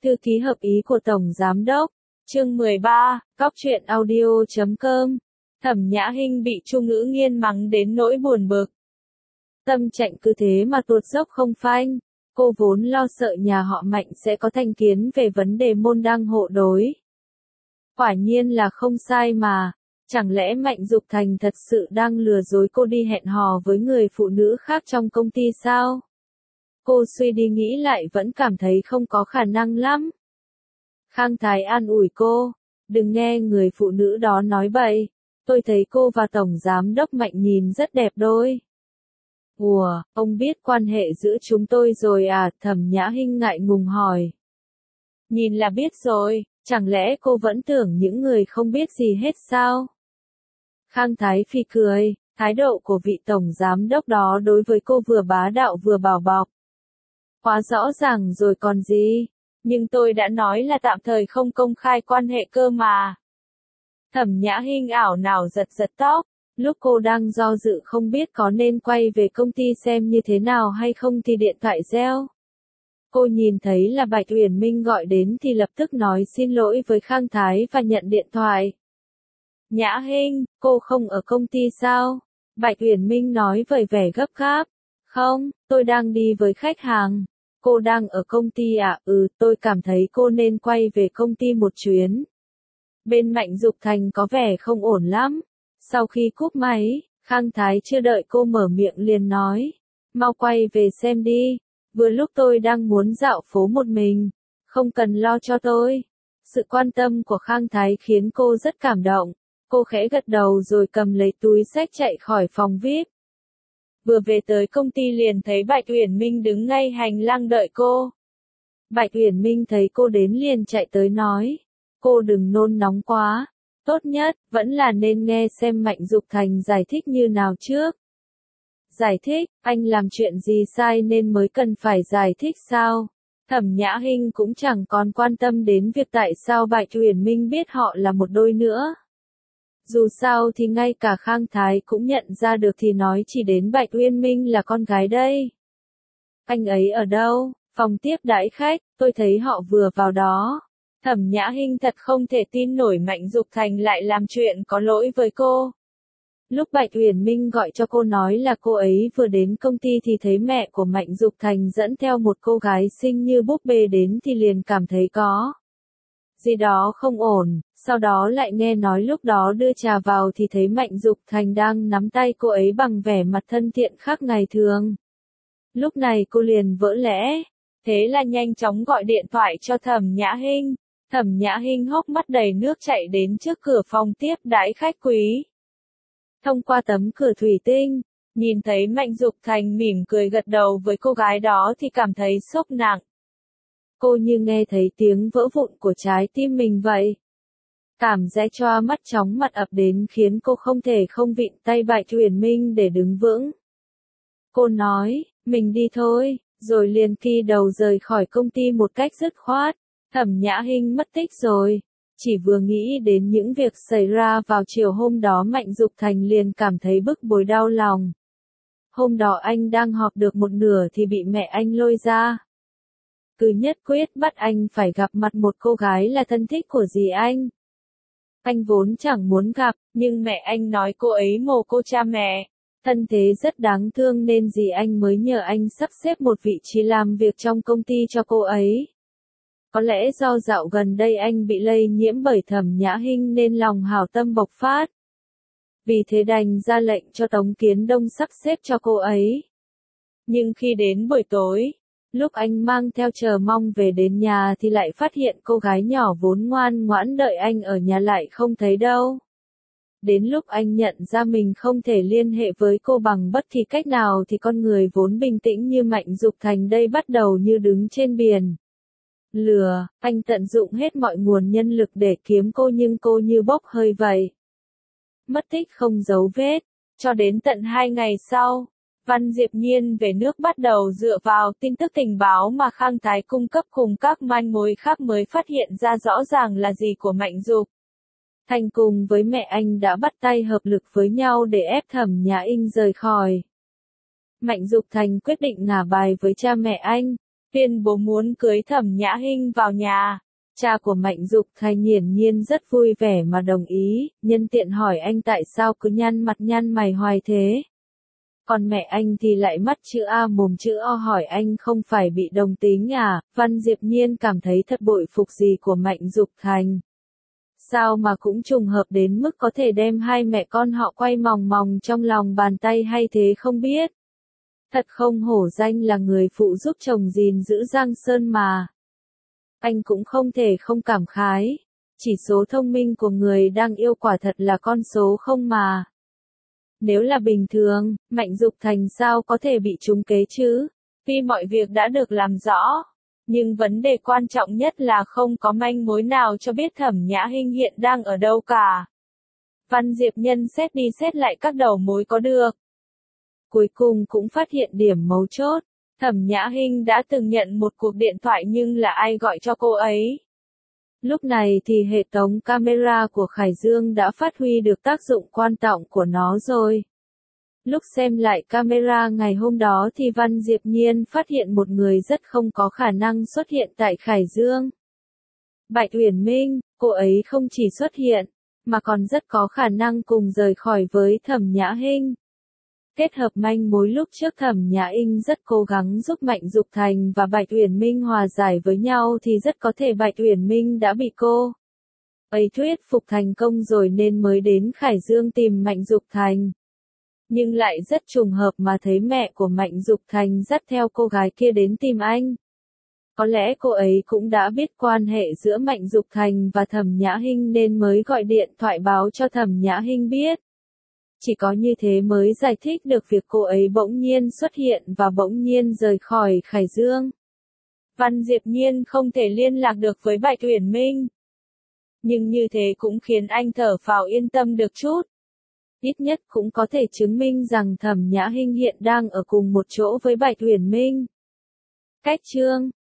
Thư ký hợp ý của Tổng Giám Đốc. Chương 13, Cóc truyện audio.com. Thẩm Nhã Hinh bị Chu Ngữ Nghiên mắng đến nỗi buồn bực. Tâm trạng cứ thế mà tuột dốc không phanh. Cô vốn lo sợ nhà họ Mạnh sẽ có thành kiến về vấn đề môn đăng hộ đối. Quả nhiên là không sai mà. Chẳng lẽ Mạnh Dục Thành thật sự đang lừa dối cô đi hẹn hò với người phụ nữ khác trong công ty sao? Cô suy đi nghĩ lại vẫn cảm thấy không có khả năng lắm. Khang Thái an ủi cô, đừng nghe người phụ nữ đó nói bậy, tôi thấy cô và Tổng Giám Đốc Mạnh nhìn rất đẹp đôi. Ủa, ông biết quan hệ giữa chúng tôi rồi à? Thẩm Nhã Hinh ngại ngùng hỏi. Nhìn là biết rồi, chẳng lẽ cô vẫn tưởng những người không biết gì hết sao? Khang Thái Phi cười, thái độ của vị Tổng Giám Đốc đó đối với cô vừa bá đạo vừa bảo bọc. Quá rõ ràng rồi còn gì, nhưng tôi đã nói là tạm thời không công khai quan hệ cơ mà. Thẩm Nhã Hinh ảo nào giật giật tóc, lúc cô đang do dự không biết có nên quay về công ty xem như thế nào hay không thì điện thoại reo. Cô nhìn thấy là Bạch Uyển Minh gọi đến thì lập tức nói xin lỗi với Khang Thái và nhận điện thoại. Nhã Hinh, cô không ở công ty sao? Bạch Uyển Minh nói với vẻ gấp gáp. Không, tôi đang đi với khách hàng. Cô đang ở công ty à? Tôi cảm thấy cô nên quay về công ty một chuyến. Bên Mạnh Dục Thành có vẻ không ổn lắm. Sau khi cúp máy, Khang Thái chưa đợi cô mở miệng liền nói. Mau quay về xem đi. Vừa lúc tôi đang muốn dạo phố một mình. Không cần lo cho tôi. Sự quan tâm của Khang Thái khiến cô rất cảm động. Cô khẽ gật đầu rồi cầm lấy túi xách chạy khỏi phòng VIP. Vừa về tới công ty liền thấy Bạch Uyển Minh đứng ngay hành lang đợi cô. Bạch Uyển Minh thấy cô đến liền chạy tới nói. Cô đừng nôn nóng quá. Tốt nhất, vẫn là nên nghe xem Mạnh Dục Thành giải thích như nào trước. Giải thích, anh làm chuyện gì sai nên mới cần phải giải thích sao? Thẩm Nhã Hinh cũng chẳng còn quan tâm đến việc tại sao Bạch Uyển Minh biết họ là một đôi nữa. Dù sao thì ngay cả Khang Thái cũng nhận ra được thì nói chỉ đến Bạch Uyên Minh là con gái đây. Anh ấy ở đâu? Phòng tiếp đãi khách, tôi thấy họ vừa vào đó. Thẩm Nhã Hinh thật không thể tin nổi Mạnh Dục Thành lại làm chuyện có lỗi với cô. Lúc Bạch Uyển Minh gọi cho cô nói là cô ấy vừa đến công ty thì thấy mẹ của Mạnh Dục Thành dẫn theo một cô gái xinh như búp bê đến thì liền cảm thấy có gì đó không ổn, sau đó lại nghe nói lúc đó đưa trà vào thì thấy Mạnh Dục Thành đang nắm tay cô ấy bằng vẻ mặt thân thiện khác ngày thường. Lúc này cô liền vỡ lẽ, thế là nhanh chóng gọi điện thoại cho Thẩm Nhã Hinh. Thẩm Nhã Hinh hốc mắt đầy nước chạy đến trước cửa phòng tiếp đãi khách quý. Thông qua tấm cửa thủy tinh, nhìn thấy Mạnh Dục Thành mỉm cười gật đầu với cô gái đó thì cảm thấy sốc nặng. Cô như nghe thấy tiếng vỡ vụn của trái tim mình vậy. Cảm giác choa mắt chóng mặt ập đến khiến cô không thể không vịn tay Bạch Uyển Minh để đứng vững. Cô nói, mình đi thôi, rồi liền kỳ đầu rời khỏi công ty một cách dứt khoát. Thẩm Nhã Hinh mất tích rồi. Chỉ vừa nghĩ đến những việc xảy ra vào chiều hôm đó Mạnh Dục Thành liền cảm thấy bức bối đau lòng. Hôm đó anh đang họp được một nửa thì bị mẹ anh lôi ra. Cứ nhất quyết bắt anh phải gặp mặt một cô gái là thân thích của dì anh. Anh vốn chẳng muốn gặp, nhưng mẹ anh nói cô ấy mồ côi cha mẹ. Thân thế rất đáng thương nên dì anh mới nhờ anh sắp xếp một vị trí làm việc trong công ty cho cô ấy. Có lẽ do dạo gần đây anh bị lây nhiễm bởi Thẩm Nhã Hinh nên lòng hảo tâm bộc phát. Vì thế đành ra lệnh cho Tống Kiến Đông sắp xếp cho cô ấy. Nhưng khi đến buổi tối, lúc anh mang theo chờ mong về đến nhà thì lại phát hiện cô gái nhỏ vốn ngoan ngoãn đợi anh ở nhà lại không thấy đâu. Đến lúc anh nhận ra mình không thể liên hệ với cô bằng bất kỳ cách nào thì con người vốn bình tĩnh như Mạnh Dục Thành đây bắt đầu như đứng trên biển. Lừa, anh tận dụng hết mọi nguồn nhân lực để kiếm cô nhưng cô như bốc hơi vậy. Mất tích không dấu vết, cho đến tận 2 ngày sau, Văn Diệp Nhiên về nước bắt đầu dựa vào tin tức tình báo mà Khang Thái cung cấp cùng các manh mối khác mới phát hiện ra rõ ràng là gì của Mạnh Dục Thành cùng với mẹ anh đã bắt tay hợp lực với nhau để ép Thẩm Nhã Hinh rời khỏi. Mạnh Dục Thành quyết định ngả bài với cha mẹ anh. tuyên bố muốn cưới Thẩm Nhã Hinh vào nhà. Cha của Mạnh Dục Thành hiển nhiên rất vui vẻ mà đồng ý, nhân tiện hỏi anh tại sao cứ nhăn mặt nhăn mày hoài thế. Còn mẹ anh thì lại mắt chữ A mồm chữ O hỏi anh không phải bị đồng tính à. Văn Diệp Nhiên cảm thấy thật bội phục gì của Mạnh Dục Thành. Sao mà cũng trùng hợp đến mức có thể đem hai mẹ con họ quay mòng mòng trong lòng bàn tay hay thế không biết. Thật không hổ danh là người phụ giúp chồng gìn giữ Giang Sơn mà. Anh cũng không thể không cảm khái. Chỉ số thông minh của người đang yêu quả thật là con số không mà. Nếu là bình thường, Mạnh Dục Thành sao có thể bị trúng kế chứ? Tuy mọi việc đã được làm rõ, nhưng vấn đề quan trọng nhất là không có manh mối nào cho biết Thẩm Nhã Hinh hiện đang ở đâu cả. Văn Diệp Nhân xét đi xét lại các đầu mối có được. Cuối cùng cũng phát hiện điểm mấu chốt. Thẩm Nhã Hinh đã từng nhận một cuộc điện thoại nhưng là ai gọi cho cô ấy? Lúc này thì hệ thống camera của Khải Dương đã phát huy được tác dụng quan trọng của nó rồi. Lúc xem lại camera ngày hôm đó thì Văn Diệp Nhiên phát hiện một người rất không có khả năng xuất hiện tại Khải Dương. Bạch Uyển Minh, cô ấy không chỉ xuất hiện, mà còn rất có khả năng cùng rời khỏi với Thẩm Nhã Hinh. Kết hợp manh mối lúc trước Thẩm Nhã Hinh rất cố gắng giúp Mạnh Dục Thành và Bạch Uyển Minh hòa giải với nhau thì rất có thể Bạch Uyển Minh đã bị cô ấy thuyết phục thành công rồi nên mới đến Khải Dương tìm Mạnh Dục Thành. Nhưng lại rất trùng hợp mà thấy mẹ của Mạnh Dục Thành dắt theo cô gái kia đến tìm anh. Có lẽ cô ấy cũng đã biết quan hệ giữa Mạnh Dục Thành và Thẩm Nhã Hinh nên mới gọi điện thoại báo cho Thẩm Nhã Hinh biết. Chỉ có như thế mới giải thích được việc cô ấy bỗng nhiên xuất hiện và bỗng nhiên rời khỏi Khải Dương. Văn Diệp Nhiên không thể liên lạc được với Bạch Uyển Minh. Nhưng như thế cũng khiến anh thở phào yên tâm được chút. Ít nhất cũng có thể chứng minh rằng Thẩm Nhã Hinh hiện đang ở cùng một chỗ với Bạch Uyển Minh. Cách chương